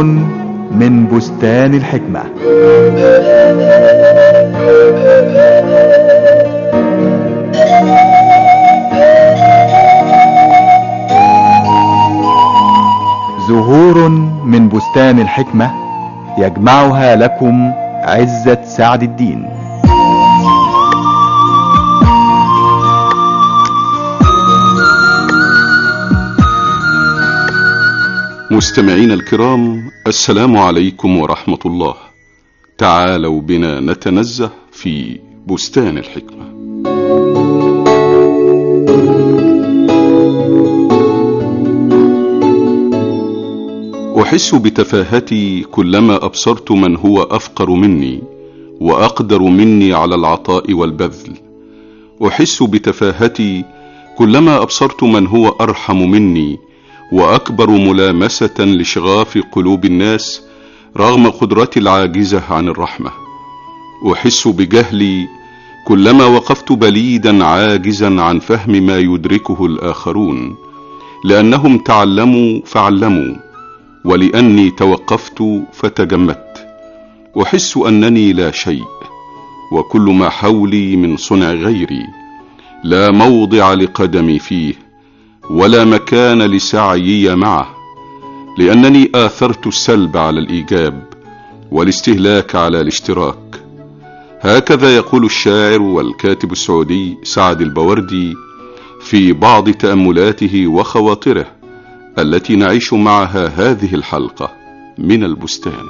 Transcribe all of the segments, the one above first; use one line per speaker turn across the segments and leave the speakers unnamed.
من بستان الحكمة. زهور من بستان الحكمة يجمعها لكم عزت سعد الدين.
مستمعين الكرام، السلام عليكم ورحمة الله. تعالوا بنا نتنزه في بستان الحكمة. أحس بتفاهتي كلما أبصرت من هو أفقر مني وأقدر مني على العطاء والبذل. أحس بتفاهتي كلما أبصرت من أرحم مني وأكبر ملامسة لشغاف قلوب الناس رغم قدرتي العاجزة عن الرحمة. أحس بجهلي كلما وقفت بليدا عاجزا عن فهم ما يدركه الآخرون، لأنهم تعلموا فعلموا، ولأني توقفت فتجمدت. أحس أنني لا شيء، وكل ما حولي من صنع غيري، لا موضع لقدمي فيه ولا مكان لسعيي معه، لأنني آثرت السلب على الإيجاب والاستهلاك على الاشتراك. هكذا يقول الشاعر والكاتب السعودي سعد البوردي في بعض تأملاته وخواطره التي نعيش معها هذه الحلقة من البستان.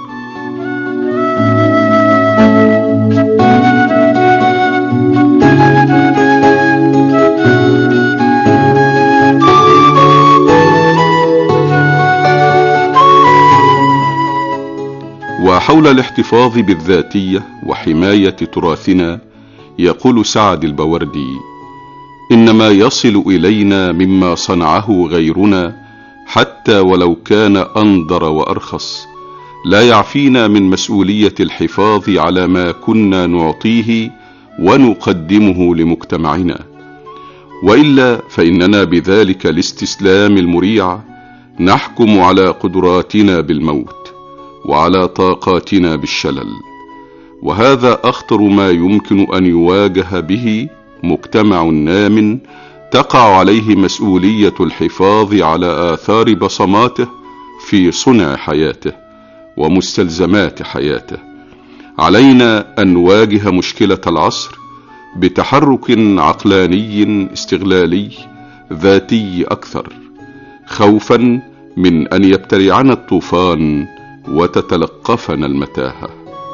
وحول الاحتفاظ بالذاتية وحماية تراثنا يقول سعد البوردي: إنما يصل إلينا مما صنعه غيرنا حتى ولو كان أنضر وأرخص لا يعفينا من مسؤولية الحفاظ على ما كنا نعطيه ونقدمه لمجتمعنا، وإلا فإننا بذلك الاستسلام المريع نحكم على قدراتنا بالموت وعلى طاقاتنا بالشلل. وهذا أخطر ما يمكن أن يواجه به مجتمع نام تقع عليه مسؤولية الحفاظ على آثار بصماته في صنع حياته ومستلزمات حياته. علينا أن نواجه مشكلة العصر بتحرك عقلاني استغلالي ذاتي أكثر، خوفا من أن يبتلعنا الطوفان وتتلقفنا المتاهة.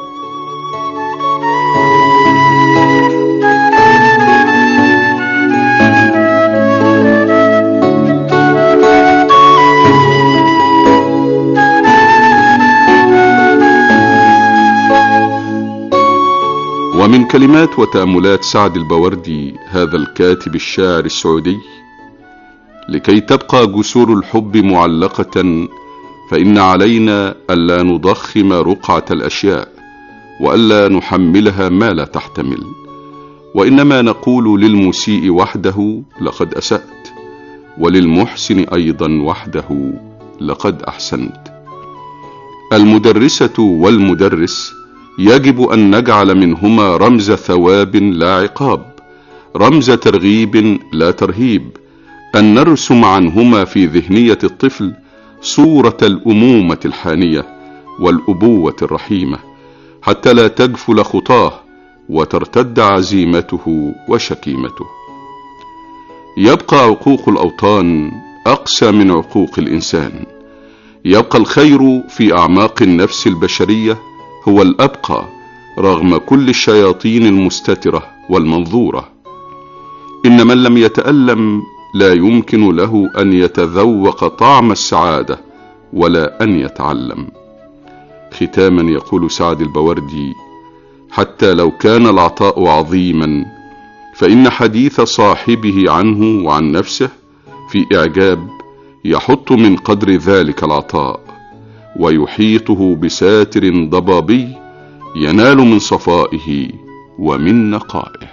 ومن كلمات وتأملات سعد البوردي هذا الكاتب الشاعر السعودي: لكي تبقى جسور الحب معلقة فإن علينا ألا نضخم رقعة الأشياء وألا نحملها ما لا تحتمل، وإنما نقول للمسيء وحده لقد أسأت، وللمحسن أيضا وحده لقد أحسنت. المدرسة والمدرس يجب أن نجعل منهما رمز ثواب لا عقاب، رمز ترغيب لا ترهيب، أن نرسم عنهما في ذهنية الطفل صورة الأمومة الحانية والأبوة الرحيمة، حتى لا تجفل خطاه وترتد عزيمته وشكيمته. يبقى عقوق الأوطان أقسى من عقوق الإنسان. يبقى الخير في أعماق النفس البشرية هو الأبقى رغم كل الشياطين المستترة والمنظورة. إن من لم يتألم لا يمكن له أن يتذوق طعم السعادة ولا أن يتعلم. ختاما يقول سعد البوردي: حتى لو كان العطاء عظيما فإن حديث صاحبه عنه وعن نفسه في إعجاب يحط من قدر ذلك العطاء ويحيطه بساتر ضبابي ينال من صفائه ومن نقائه.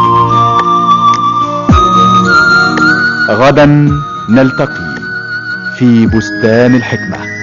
غدا نلتقي في بستان الحكمة.